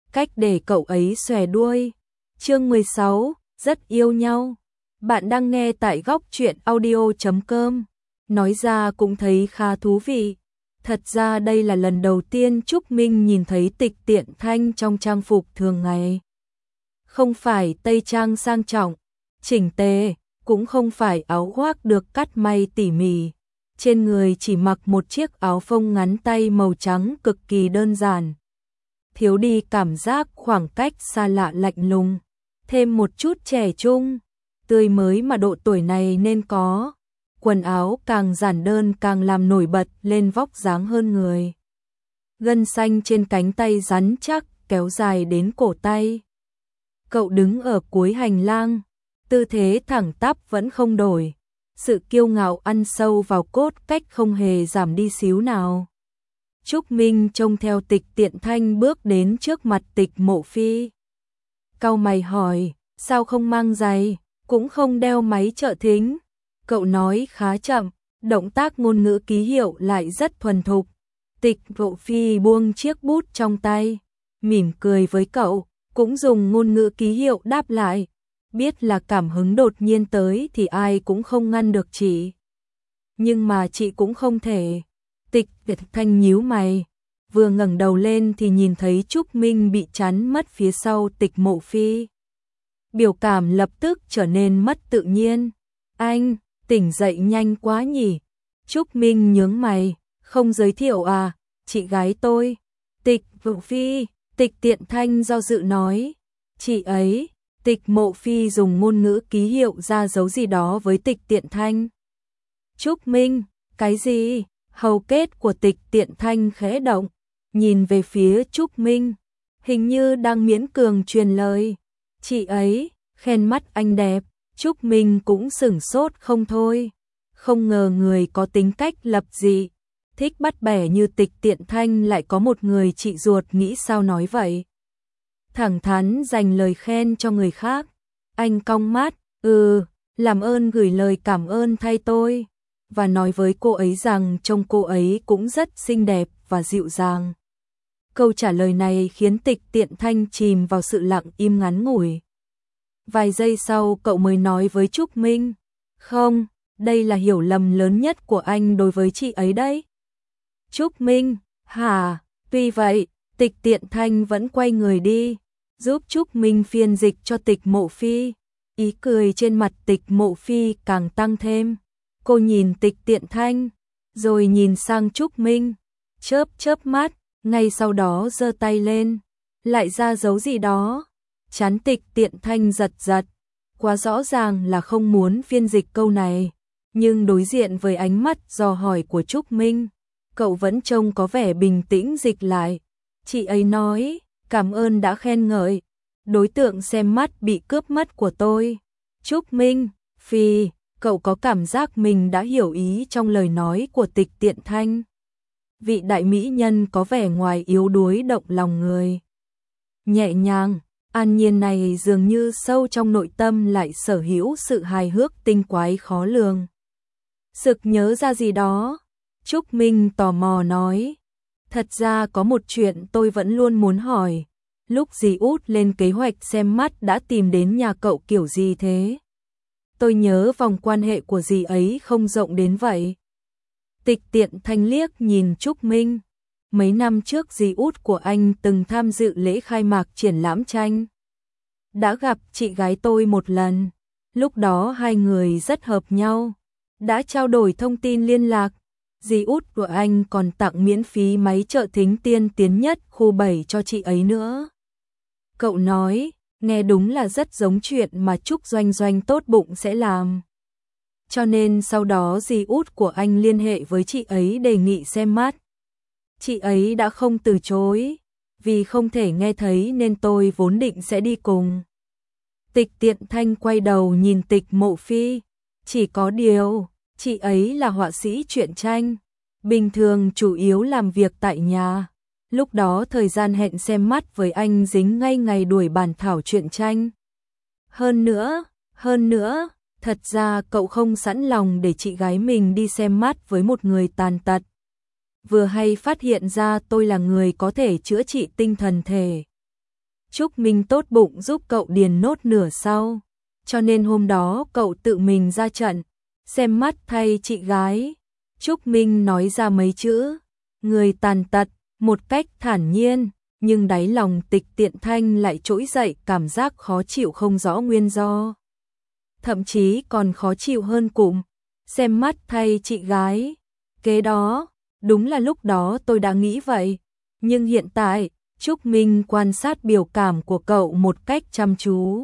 cách để cậu ấy xòe đuôi. Chương 16, rất yêu nhau. Bạn đang nghe tại góc truyện audio.com. Nói ra cũng thấy khá thú vị. Thật ra đây là lần đầu tiên Trúc Minh nhìn thấy Tịch Tiện Thanh trong trang phục thường ngày. Không phải tây trang sang trọng, chỉnh tề, cũng không phải áo khoác được cắt may tỉ mỉ. Trên người chỉ mặc một chiếc áo phông ngắn tay màu trắng cực kỳ đơn giản. Thiếu đi cảm giác khoảng cách xa lạ lạnh lùng, thêm một chút trẻ trung, tươi mới mà độ tuổi này nên có. Quần áo càng giản đơn càng làm nổi bật lên vóc dáng hơn người. Gân xanh trên cánh tay rắn chắc kéo dài đến cổ tay. Cậu đứng ở cuối hành lang, tư thế thẳng tắp vẫn không đổi. Sự kiêu ngạo ăn sâu vào cốt cách không hề giảm đi xíu nào. Trúc Minh trông theo Tịch Tiện Thanh bước đến trước mặt Tịch Mộ Phi. Cau mày hỏi, sao không mang giày, cũng không đeo máy trợ thính. Cậu nói khá chậm, động tác ngôn ngữ ký hiệu lại rất thuần thục. Tịch Mộ Phi buông chiếc bút trong tay, mỉm cười với cậu, cũng dùng ngôn ngữ ký hiệu đáp lại. Biết là cảm hứng đột nhiên tới thì ai cũng không ngăn được chị. Nhưng mà chị cũng không thể. Tịch Tiện Thanh nhíu mày, vừa ngẩng đầu lên thì nhìn thấy Trúc Minh bị chắn mất phía sau Tịch Mộ Phi. Biểu cảm lập tức trở nên mất tự nhiên. Anh, tỉnh dậy nhanh quá nhỉ? Trúc Minh nhướng mày, không giới thiệu à, chị gái tôi. Tịch Mộ Phi, Tịch Tiện Thanh do dự nói. Chị ấy. Tịch Mộ Phi dùng ngôn ngữ ký hiệu ra dấu gì đó với Tịch Tiện Thanh. Trúc Minh, cái gì? Hầu kết của Tịch Tiện Thanh khẽ động, nhìn về phía Trúc Minh, hình như đang miễn cường truyền lời. Chị ấy, khen mắt anh đẹp. Trúc Minh cũng sửng sốt không thôi. Không ngờ người có tính cách lập dị, thích bắt bẻ như Tịch Tiện Thanh lại có một người chị ruột, nghĩ sao nói vậy. Thẳng thắn dành lời khen cho người khác. Anh cong mắt, làm ơn gửi lời cảm ơn thay tôi. Và nói với cô ấy rằng trông cô ấy cũng rất xinh đẹp và dịu dàng. Câu trả lời này khiến Tịch Tiện Thanh chìm vào sự lặng im ngắn ngủi. Vài giây sau cậu mới nói với Trúc Minh. Không, đây là hiểu lầm lớn nhất của anh đối với chị ấy đấy. Trúc Minh, hả? Tuy vậy, Tịch Tiện Thanh vẫn quay người đi, giúp Trúc Minh phiên dịch cho Tịch Mộ Phi. Ý cười trên mặt Tịch Mộ Phi càng tăng thêm. Cô nhìn Tịch Tiện Thanh, rồi nhìn sang Trúc Minh, chớp chớp mắt, ngay sau đó giơ tay lên, lại ra dấu gì đó. Trán Tịch Tiện Thanh giật giật, quá rõ ràng là không muốn phiên dịch câu này, nhưng đối diện với ánh mắt dò hỏi của Trúc Minh, cậu vẫn trông có vẻ bình tĩnh dịch lại. Chị ấy nói, cảm ơn đã khen ngợi, đối tượng xem mắt bị cướp mất của tôi. Trúc Minh, Phi, cậu có cảm giác mình đã hiểu ý trong lời nói của Tịch Tiện Thanh. Vị đại mỹ nhân có vẻ ngoài yếu đuối động lòng người. Nhẹ nhàng, an nhiên này dường như sâu trong nội tâm lại sở hữu sự hài hước tinh quái khó lường. Sực nhớ ra gì đó, Trúc Minh tò mò nói. Thật ra có một chuyện tôi vẫn luôn muốn hỏi. Lúc dì út lên kế hoạch xem mắt đã tìm đến nhà cậu kiểu gì thế? Tôi nhớ vòng quan hệ của dì ấy không rộng đến vậy. Tịch Tiện Thanh liếc nhìn Trúc Minh. Mấy năm trước dì út của anh từng tham dự lễ khai mạc triển lãm tranh. Đã gặp chị gái tôi một lần. Lúc đó hai người rất hợp nhau. Đã trao đổi thông tin liên lạc. Dì út của anh còn tặng miễn phí máy trợ thính tiên tiến nhất khu 7 cho chị ấy nữa. Cậu nói, nghe đúng là rất giống chuyện mà Trúc Doanh Doanh tốt bụng sẽ làm. Cho nên sau đó dì út của anh liên hệ với chị ấy đề nghị xem mắt. Chị ấy đã không từ chối, vì không thể nghe thấy nên tôi vốn định sẽ đi cùng. Tịch Tiện Thanh quay đầu nhìn Tịch Mộ Phi, chỉ có điều, chị ấy là họa sĩ truyện tranh, bình thường chủ yếu làm việc tại nhà. Lúc đó thời gian hẹn xem mắt với anh dính ngay ngày đuổi bản thảo truyện tranh. Hơn nữa, thật ra cậu không sẵn lòng để chị gái mình đi xem mắt với một người tàn tật. Vừa hay phát hiện ra tôi là người có thể chữa trị tinh thần thể. Trúc Minh tốt bụng giúp cậu điền nốt nửa sau, cho nên hôm đó cậu tự mình ra trận, xem mắt thay chị gái. Trúc Minh nói ra mấy chữ, người tàn tật, một cách thản nhiên, nhưng đáy lòng Tịch Tiện Thanh lại trỗi dậy cảm giác khó chịu không rõ nguyên do. Thậm chí còn khó chịu hơn cụm, xem mắt thay chị gái. Kế đó, đúng là lúc đó tôi đã nghĩ vậy, nhưng hiện tại, Trúc Minh quan sát biểu cảm của cậu một cách chăm chú.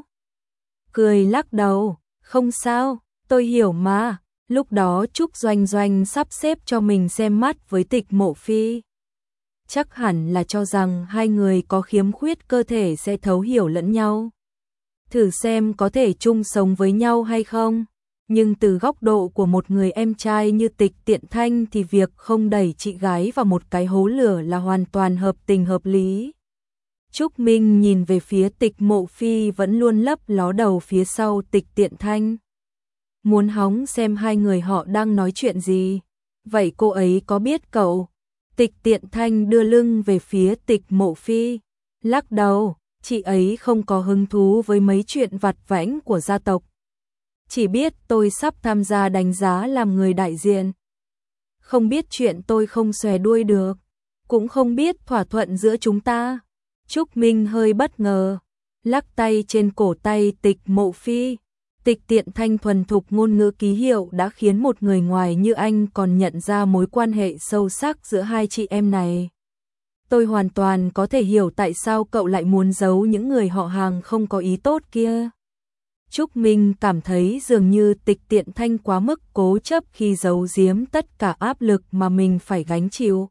Cười lắc đầu, không sao, tôi hiểu mà, lúc đó Trúc Doanh Doanh sắp xếp cho mình xem mắt với Tịch Mộ Phi. Chắc hẳn là cho rằng hai người có khiếm khuyết cơ thể sẽ thấu hiểu lẫn nhau. Thử xem có thể chung sống với nhau hay không. Nhưng từ góc độ của một người em trai như Tịch Tiện Thanh thì việc không đẩy chị gái vào một cái hố lửa là hoàn toàn hợp tình hợp lý. Trúc Minh nhìn về phía Tịch Mộ Phi vẫn luôn lấp ló đầu phía sau Tịch Tiện Thanh. Muốn hóng xem hai người họ đang nói chuyện gì. Vậy cô ấy có biết cậu? Tịch Tiện Thanh đưa lưng về phía Tịch Mộ Phi, lắc đầu, chị ấy không có hứng thú với mấy chuyện vặt vãnh của gia tộc. Chỉ biết tôi sắp tham gia đánh giá làm người đại diện. Không biết chuyện tôi không xòe đuôi được, cũng không biết thỏa thuận giữa chúng ta. Trúc Minh hơi bất ngờ, lắc tay trên cổ tay Tịch Mộ Phi. Tịch Tiện Thanh thuần thục ngôn ngữ ký hiệu đã khiến một người ngoài như anh còn nhận ra mối quan hệ sâu sắc giữa hai chị em này. Tôi hoàn toàn có thể hiểu tại sao cậu lại muốn giấu những người họ hàng không có ý tốt kia. Trúc Minh cảm thấy dường như Tịch Tiện Thanh quá mức cố chấp khi giấu giếm tất cả áp lực mà mình phải gánh chịu.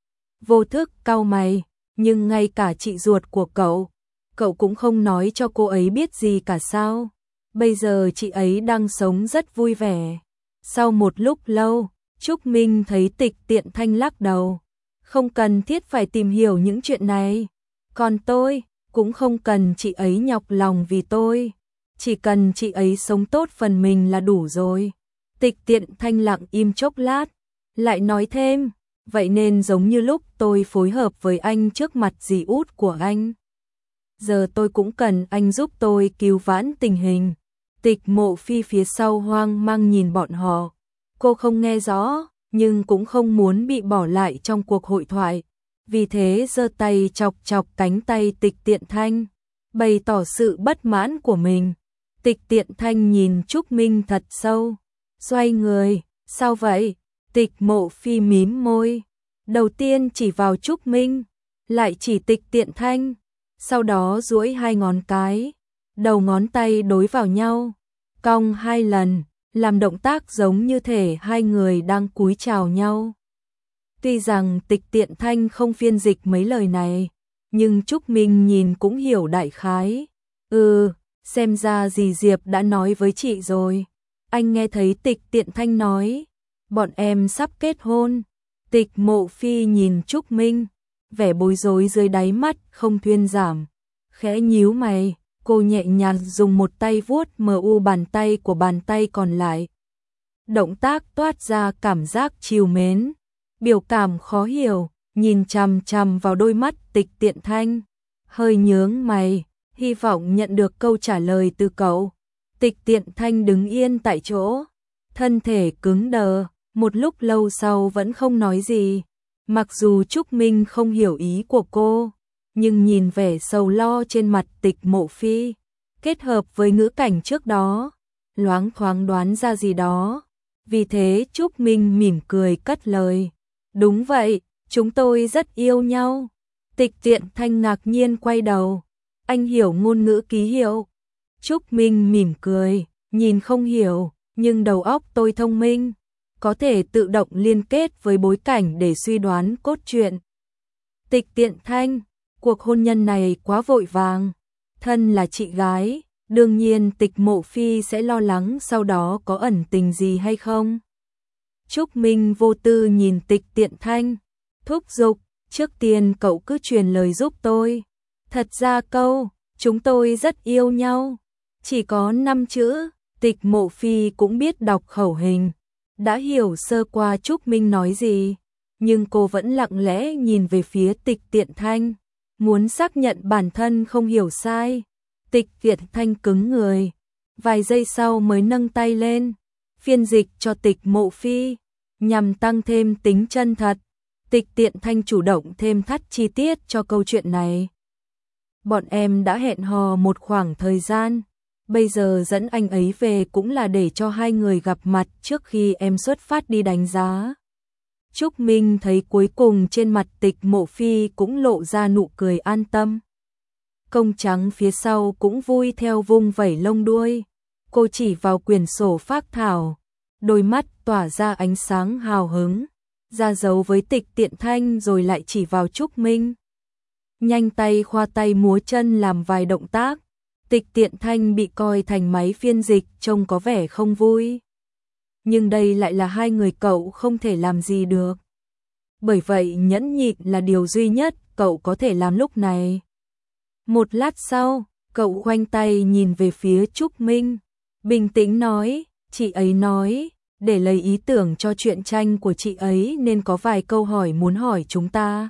Vô thức cau mày, nhưng ngay cả chị ruột của cậu cũng không nói cho cô ấy biết gì cả sao? Bây giờ chị ấy đang sống rất vui vẻ. Sau một lúc lâu, Trúc Minh thấy Tịch Tiện Thanh lắc đầu. Không cần thiết phải tìm hiểu những chuyện này. Còn tôi, cũng không cần chị ấy nhọc lòng vì tôi. Chỉ cần chị ấy sống tốt phần mình là đủ rồi. Tịch Tiện Thanh lặng im chốc lát, lại nói thêm, vậy nên giống như lúc tôi phối hợp với anh trước mặt dì út của anh. Giờ tôi cũng cần anh giúp tôi cứu vãn tình hình. Tịch Mộ Phi phía sau hoang mang nhìn bọn họ. Cô không nghe rõ, nhưng cũng không muốn bị bỏ lại trong cuộc hội thoại. Vì thế giơ tay chọc chọc cánh tay Tịch Tiện Thanh, bày tỏ sự bất mãn của mình. Tịch Tiện Thanh nhìn Trúc Minh thật sâu, xoay người, sao vậy? Tịch Mộ Phi mím môi, đầu tiên chỉ vào Trúc Minh, lại chỉ Tịch Tiện Thanh, sau đó duỗi hai ngón cái, đầu ngón tay đối vào nhau, cong hai lần, làm động tác giống như thể hai người đang cúi chào nhau. Tuy rằng Tịch Tiện Thanh không phiên dịch mấy lời này, nhưng Trúc Minh nhìn cũng hiểu đại khái. Xem ra dì Diệp đã nói với chị rồi. Anh nghe thấy Tịch Tiện Thanh nói, bọn em sắp kết hôn. Tịch Mộ Phi nhìn Trúc Minh, vẻ bối rối dưới đáy mắt không thuyên giảm. Khẽ nhíu mày, cô nhẹ nhàng dùng một tay vuốt mu bàn tay của bàn tay còn lại. Động tác toát ra cảm giác trìu mến, biểu cảm khó hiểu, nhìn chằm chằm vào đôi mắt Tịch Tiện Thanh, hơi nhướng mày, hy vọng nhận được câu trả lời từ cậu. Tịch Tiện Thanh đứng yên tại chỗ, thân thể cứng đờ, một lúc lâu sau vẫn không nói gì. Mặc dù Trúc Minh không hiểu ý của cô, nhưng nhìn vẻ sầu lo trên mặt Tịch Mộ Phi, kết hợp với ngữ cảnh trước đó, loáng thoáng đoán ra gì đó. Vì thế Trúc Minh mỉm cười cất lời, đúng vậy, chúng tôi rất yêu nhau. Tịch Tiện Thanh ngạc nhiên quay đầu, anh hiểu ngôn ngữ ký hiệu? Trúc Minh mỉm cười, nhìn không hiểu, nhưng đầu óc tôi thông minh, có thể tự động liên kết với bối cảnh để suy đoán cốt truyện. Tịch Tiện Thanh, cuộc hôn nhân này quá vội vàng, thân là chị gái, đương nhiên Tịch Mộ Phi sẽ lo lắng sau đó có ẩn tình gì hay không. Trúc Minh vô tư nhìn Tịch Tiện Thanh, thúc giục, trước tiên cậu cứ truyền lời giúp tôi. Thật ra câu, chúng tôi rất yêu nhau, chỉ có 5 chữ, Tịch Mộ Phi cũng biết đọc khẩu hình, đã hiểu sơ qua Trúc Minh nói gì, nhưng cô vẫn lặng lẽ nhìn về phía Tịch Tiện Thanh, muốn xác nhận bản thân không hiểu sai. Tịch Tiện Thanh cứng người, vài giây sau mới nâng tay lên, phiên dịch cho Tịch Mộ Phi, nhằm tăng thêm tính chân thật. Tịch Tiện Thanh chủ động thêm thắt chi tiết cho câu chuyện này. Bọn em đã hẹn hò một khoảng thời gian, bây giờ dẫn anh ấy về cũng là để cho hai người gặp mặt trước khi em xuất phát đi đánh giá. Trúc Minh thấy cuối cùng trên mặt Tịch Mộ Phi cũng lộ ra nụ cười an tâm. Công trắng phía sau cũng vui theo vung vẩy lông đuôi. Cô chỉ vào quyển sổ phác thảo, đôi mắt tỏa ra ánh sáng hào hứng, ra dấu với Tịch Tiện Thanh rồi lại chỉ vào Trúc Minh. Nhanh tay khoa tay múa chân làm vài động tác. Tịch Tiện Thanh bị coi thành máy phiên dịch trông có vẻ không vui. Nhưng đây lại là hai người cậu không thể làm gì được. Bởi vậy nhẫn nhịn là điều duy nhất cậu có thể làm lúc này. Một lát sau, cậu khoanh tay nhìn về phía Trúc Minh, bình tĩnh nói, chị ấy nói, để lấy ý tưởng cho truyện tranh của chị ấy nên có vài câu hỏi muốn hỏi chúng ta.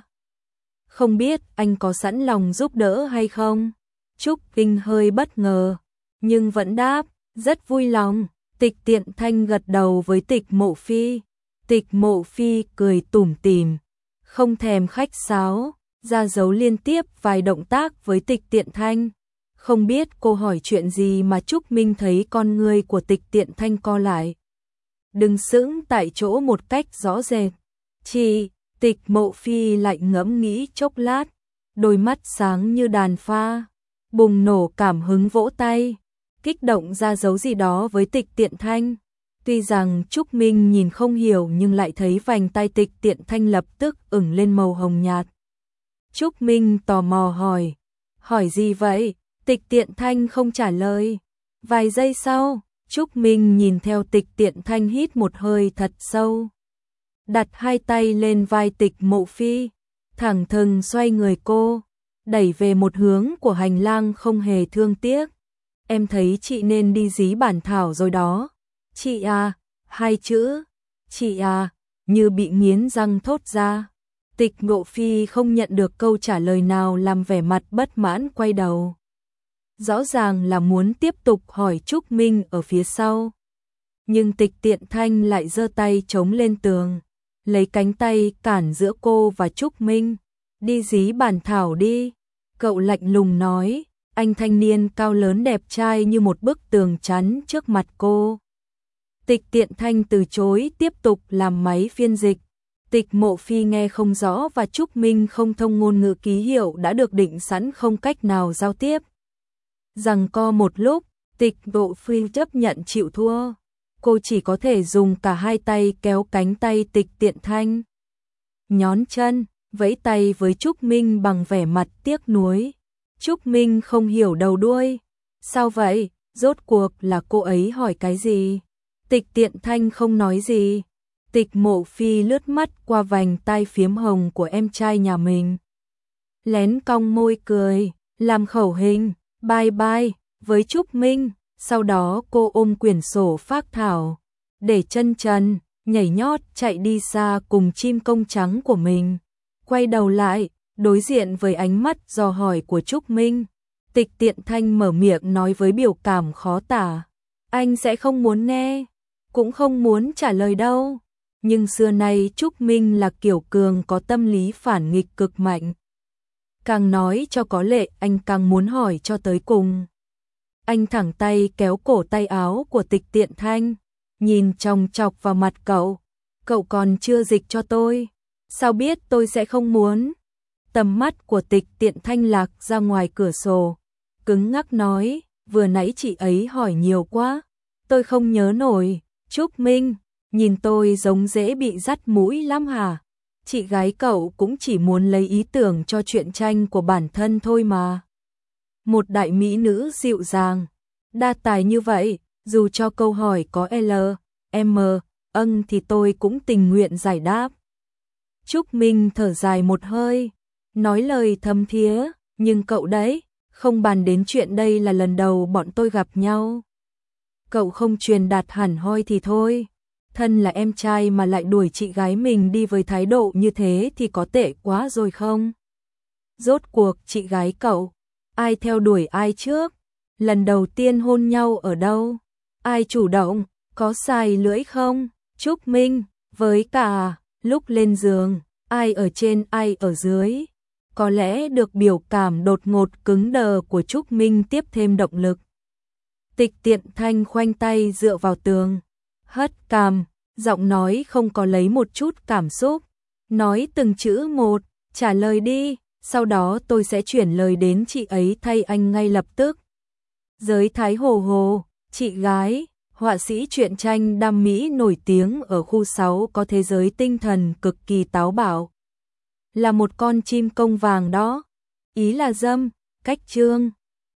Không biết anh có sẵn lòng giúp đỡ hay không? Trúc Minh hơi bất ngờ, nhưng vẫn đáp, rất vui lòng. Tịch Tiện Thanh gật đầu với Tịch Mộ Phi. Tịch Mộ Phi cười tủm tỉm, không thèm khách sáo, ra dấu liên tiếp vài động tác với Tịch Tiện Thanh. Không biết cô hỏi chuyện gì mà Trúc Minh thấy con người của Tịch Tiện Thanh co lại. Đứng sững tại chỗ một cách rõ rệt. Chị, Tịch Mộ Phi lại ngẫm nghĩ chốc lát, đôi mắt sáng như đàn pha, bùng nổ cảm hứng vỗ tay, kích động ra dấu gì đó với Tịch Tiện Thanh. Tuy rằng Trúc Minh nhìn không hiểu nhưng lại thấy vành tay Tịch Tiện Thanh lập tức ửng lên màu hồng nhạt. Trúc Minh tò mò hỏi gì vậy? Tịch Tiện Thanh không trả lời. Vài giây sau, Trúc Minh nhìn theo Tịch Tiện Thanh hít một hơi thật sâu, đặt hai tay lên vai Tịch Mộ Phi, thẳng thừng xoay người cô, đẩy về một hướng của hành lang không hề thương tiếc. Em thấy chị nên đi dí bản thảo rồi đó. Chị à, hai chữ, chị à, như bị nghiến răng thốt ra. Tịch Mộ Phi không nhận được câu trả lời nào làm vẻ mặt bất mãn quay đầu. Rõ ràng là muốn tiếp tục hỏi Trúc Minh ở phía sau. Nhưng Tịch Tiện Thanh lại giơ tay chống lên tường, lấy cánh tay cản giữa cô và Trúc Minh. Đi dí bản thảo đi. Cậu lạnh lùng nói, anh thanh niên cao lớn đẹp trai như một bức tường chắn trước mặt cô. Tịch Tiện Thanh từ chối tiếp tục làm máy phiên dịch. Tịch Mộ Phi nghe không rõ và Trúc Minh không thông ngôn ngữ ký hiệu đã được định sẵn không cách nào giao tiếp. Giằng co một lúc, Tịch Mộ Phi chấp nhận chịu thua. Cô chỉ có thể dùng cả hai tay kéo cánh tay Tịch Tiện Thanh. Nhón chân, vẫy tay với Trúc Minh bằng vẻ mặt tiếc nuối. Trúc Minh không hiểu đầu đuôi. Sao vậy? Rốt cuộc là cô ấy hỏi cái gì? Tịch Tiện Thanh không nói gì. Tịch Mộ Phi lướt mắt qua vành tai phiếm hồng của em trai nhà mình. Lén cong môi cười, làm khẩu hình, bye bye, với Trúc Minh. Sau đó cô ôm quyển sổ phác thảo, để chân trần, nhảy nhót chạy đi xa cùng chim công trắng của mình. Quay đầu lại, đối diện với ánh mắt dò hỏi của Trúc Minh. Tịch Tiện Thanh mở miệng nói với biểu cảm khó tả. Anh sẽ không muốn nghe, cũng không muốn trả lời đâu. Nhưng xưa nay Trúc Minh là kiểu cường có tâm lý phản nghịch cực mạnh. Càng nói cho có lệ anh càng muốn hỏi cho tới cùng. Anh thẳng tay kéo cổ tay áo của Tịch Tiện Thanh, nhìn chòng chọc vào mặt cậu. Cậu còn chưa dịch cho tôi, sao biết tôi sẽ không muốn? Tầm mắt của Tịch Tiện Thanh lạc ra ngoài cửa sổ, cứng ngắc nói, vừa nãy chị ấy hỏi nhiều quá, tôi không nhớ nổi. Trúc Minh, nhìn tôi giống dễ bị dắt mũi lắm hả? Chị gái cậu cũng chỉ muốn lấy ý tưởng cho truyện tranh của bản thân thôi mà. Một đại mỹ nữ dịu dàng, đa tài như vậy, dù cho câu hỏi có L, M, thì tôi cũng tình nguyện giải đáp. Trúc Minh thở dài một hơi, nói lời thâm thía, nhưng cậu đấy, không bàn đến chuyện đây là lần đầu bọn tôi gặp nhau. Cậu không truyền đạt hẳn hoi thì thôi, thân là em trai mà lại đuổi chị gái mình đi với thái độ như thế thì có tệ quá rồi không? Rốt cuộc chị gái cậu, ai theo đuổi ai trước? Lần đầu tiên hôn nhau ở đâu? Ai chủ động? Có xài lưỡi không? Trúc Minh, với cả, lúc lên giường, ai ở trên ai ở dưới? Có lẽ được biểu cảm đột ngột cứng đờ của Trúc Minh tiếp thêm động lực. Tịch Tiện Thanh khoanh tay dựa vào tường, hất cằm, giọng nói không có lấy một chút cảm xúc. Nói từng chữ một, trả lời đi, sau đó tôi sẽ chuyển lời đến chị ấy thay anh ngay lập tức. Giới Thái Hồ Hồ, chị gái, họa sĩ truyện tranh đam mỹ nổi tiếng ở khu 6 có thế giới tinh thần cực kỳ táo bạo. Là một con chim công vàng đó. Ý là dâm, cách chương.